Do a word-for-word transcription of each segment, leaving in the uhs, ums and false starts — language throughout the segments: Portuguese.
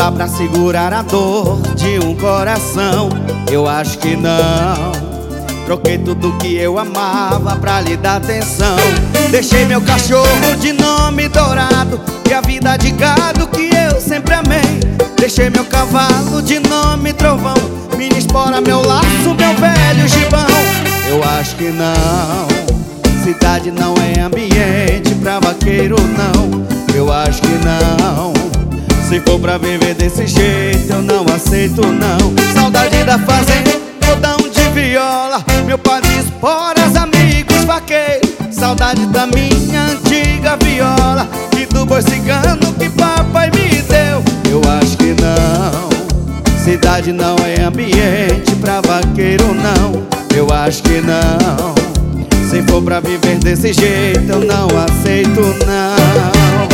dá pra segurar a dor de um coração. Eu acho que não. Troquei tudo que eu amava pra lhe dar atenção. Deixei meu cachorro de nome Dourado e a vida de gado que eu sempre amei. Deixei meu cavalo de nome Trovão, Mini Espora, meu laço, meu velho gibão. Eu acho que não. Cidade não é ambiente pra vaqueiro, não. Eu acho que não. Se for pra viver desse jeito, eu não aceito, não. Saudade da fazenda, cordão de viola, meu pau de esporas, amigos vaqueiros. Saudade da minha antiga viola e do boi cigano que papai me deu. Eu acho que não. Cidade não é ambiente pra vaqueiro, não. Eu acho que não. Se for pra viver desse jeito, eu não aceito, não.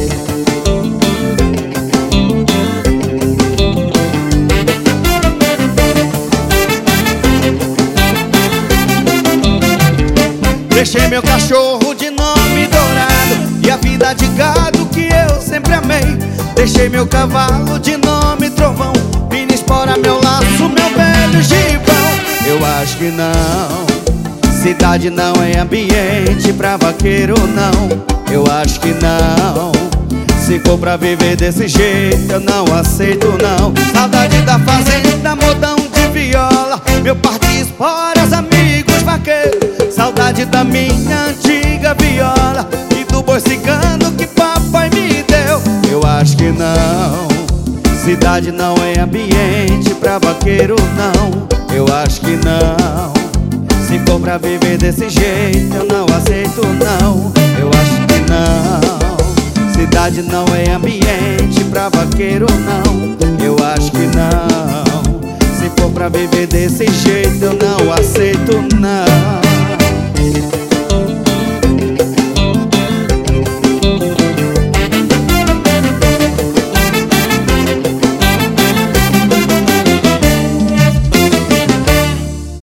Deixei meu cachorro de nome Dourado e a vida de gado que eu sempre amei. Deixei meu cavalo de nome Trovão, Mini Espora, meu laço, meu velho gibão. Eu acho que não. Cidade não é ambiente pra vaqueiro, não. Eu acho que não. Se for pra viver desse jeito, eu não aceito, não. Saudade da fazenda, modão de viola, meu par de esporas, amigos vaqueiros. Saudade da minha antiga viola e do boi cigano que papai me deu. Eu acho que não. Cidade não é ambiente pra vaqueiro, não. Eu acho que não. Se for pra viver desse jeito, eu não aceito, não. Eu acho que não. Cidade não é ambiente pra vaqueiro, não. Eu acho que não. Se for pra viver desse jeito, eu não aceito, não.